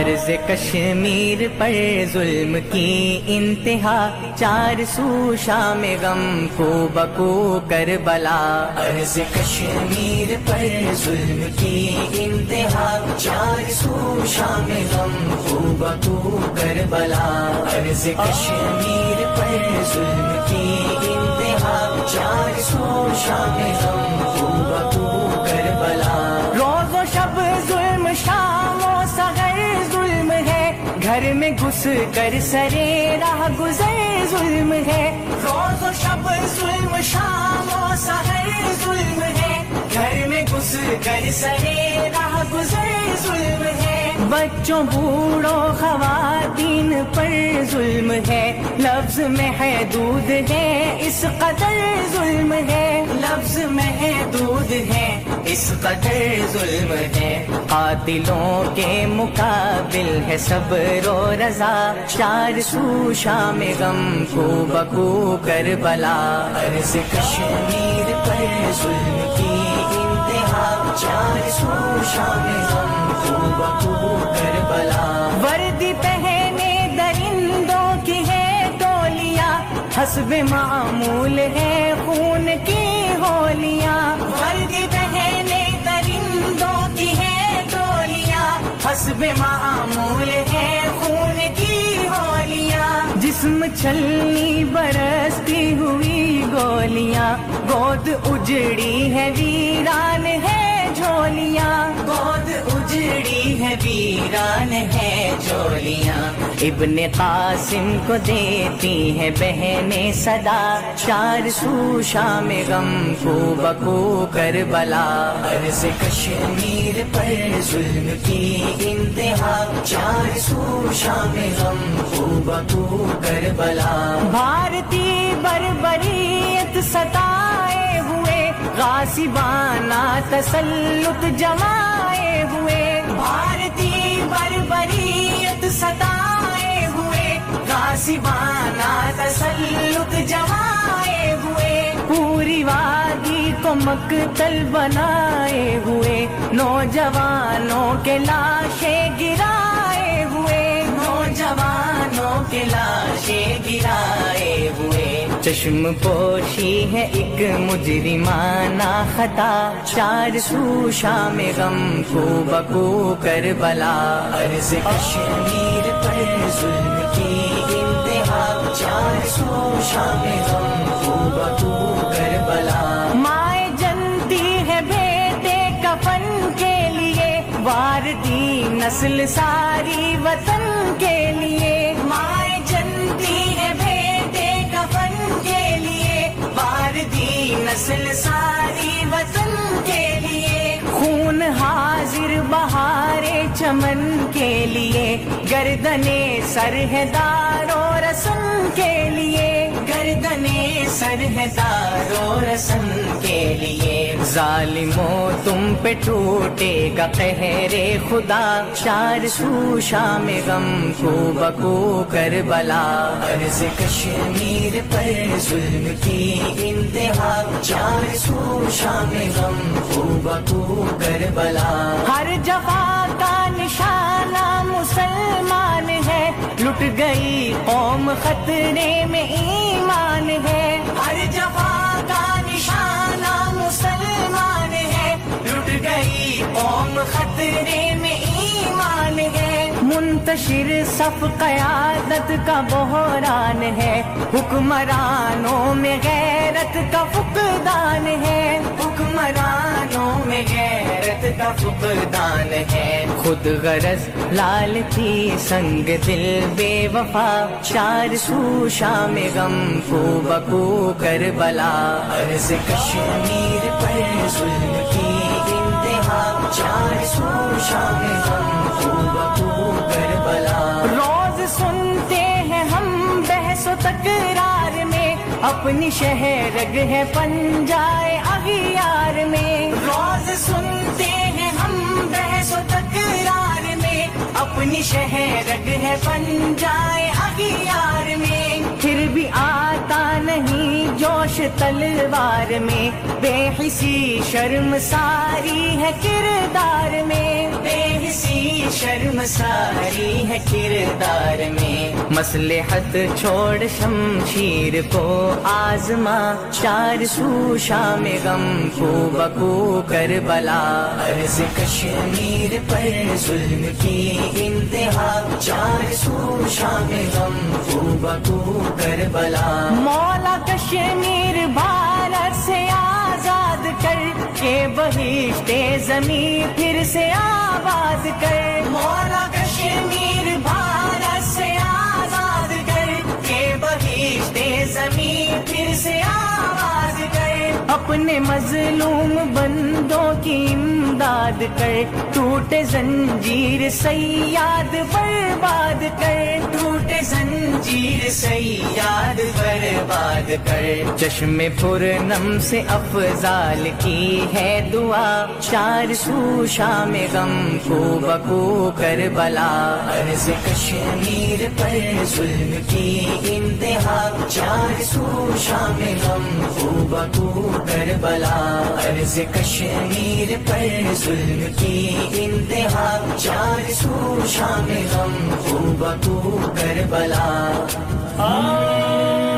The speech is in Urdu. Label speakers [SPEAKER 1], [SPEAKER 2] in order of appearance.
[SPEAKER 1] عرض کشمیر پر ظلم کی انتہا، چار سو شام غم کو بکو کربلا۔ عرض کشمیر پر ظلم کی انتہا، چار سو شام غم کو بکو کربلا۔ عرض کشمیر پر ظلم کی انتہا، چار سو شام غم کو بکو کربلا۔ روز و شب ظلم، شام و سحر ظلم ہے، گھر میں گھس کر سرے راہ گزر ظلم ہے۔ روز و شب ظلم، شام و سحر ظلم ہے، گھر میں گھس کر سرے راہ گزر ظلم ہے۔ بچوں بوڑھوں خواتین پر ظلم ہے، لفظ محدود ہے اس قدر ظلم ہے۔ لفظ محدود ہے اس قدر ظلم ہے۔ قاتلوں کے مقابل ہے صبر و رضا، چار سو شام غم کو بکو کربلا۔ عرض کشمیر پر ظلم کی انتہا، چار سو شام غم کو بکو کربلا۔ وردی پہنے درندوں کی ہے ٹولیاں، حسب معمول ہے خون کی ہولیاں۔ وردی پہنے درندوں کی ہے ٹولیاں، حسب معمول ہے خون کی ہولیاں۔ جسم چھلنی برستی ہوئی گولیاں، گود اجڑی ہے ویران ہے جھولیاں۔ گود اجڑی ہے ویران ہے جھولیاں۔ ابن قاسم کو دیتی ہے بہنیں صدا، چار سو شام غم کو بکو کربلا۔ عرض کشمیر پر ظلم کی انتہا، چار سو شام غم کو بکو کربلا۔ بھارتی بربریت ستائے ہوئے، غاصبانہ تسلط جمائے ہوئے۔ بھارتی بربریت ستائے ہوئے، غاصبانہ تسلط جمائے ہوئے۔ پوری وادی کو مقتل بنائے ہوئے، نوجوانوں کے لاشیں گرائے ہوئے۔ نوجوانوں کے لاشیں گرائے ہوئے۔ چشم پوشی ہے ایک مجرمانہ خطا، چار سو شام غم کو بکو کربلا۔ عرض کشمیر پر ظلم کی انتہا، چار سو شام غم کو بکو کربلا۔ مائیں جنتی ہے بیٹے کفن کے لیے، واردی نسل ساری وطن کے لیے۔ مائیں جنتی ہے بیٹے کفن کے لیے، واردی نسل ساری وطن کے لیے۔ خون حاضر بہار چمن کے لیے، گردنے سر ہے دار و رسم کے لیے۔ گردنے سر ہے دار و رسم کے لیے۔ ظالموں تم پہ ٹوٹے گا قہر خدا، چار سو شام غم کو بکو کربلا۔ عرض کشمیر پر ظلم کی انتہا، چار سو شام غم کو بکو کربلا۔ ہر جفا کا نشانہ مسلمان ہے، لٹ گئی قوم خطرے میں ایمان ہے۔ ہر جفا کا نشانہ مسلمان ہے، لٹ گئی قوم خطرے میں ایمان ہے۔ منتشر صف قیادت کا بحران ہے، حکمرانوں میں غیرت کا فقدان ہے۔ حکمرانوں میں غیرت کا فقدان ہے۔ خود غرض لالچی سنگ دل بے وفا، چار سو شام غم کو بکو کربلا۔ عرض کشمیر پر ظلم کی انتہا، چار سو شام غم کو بکو کربلا۔ روز سنتے ہیں ہم بحث و تکرار میں، اپنی شہرگ ہے پنجائے اغیار میں۔ روز سنتے ہیں ہم بحث و تکرار میں، اپنی شہرگ ہے پنجائے اغیار میں۔ پھر بھی آتا نہیں جوش تلوار میں، بے حسی شرم ساری ہے کردار میں، بے حسی شرم ساری ہے کردار میں، مصلحت چھوڑ شمشیر کو آزما، چار سو شام غم کو بکو کربلا، عرض کشمیر پر ظلم کی انتہا، چار سو شام غم کو بکو کربلا، مولا کشمیر بھارت سے آزاد کر کے بہشت زمین پھر سے آباد کر، مولا کشمیر بھارت سے آزاد کر کے بہشت زمین پھر سے آباد کر، اپنے مظلوم بندوں کی امداد کر، ٹوٹے زنجیر صیاد برباد کر، ٹوٹے زنجیر صیاد برباد کر، چشم پرنم سے افضال کی ہے دعا، چار سو شام غم کو بکو کربلا، عرض کشمیر پر ظلم کی انتہا، چار سو شام غم کو بکو کربلا، عرض کشمیر پر ظلم کی انتہا، چار سو شام غم کو بکو کربلا۔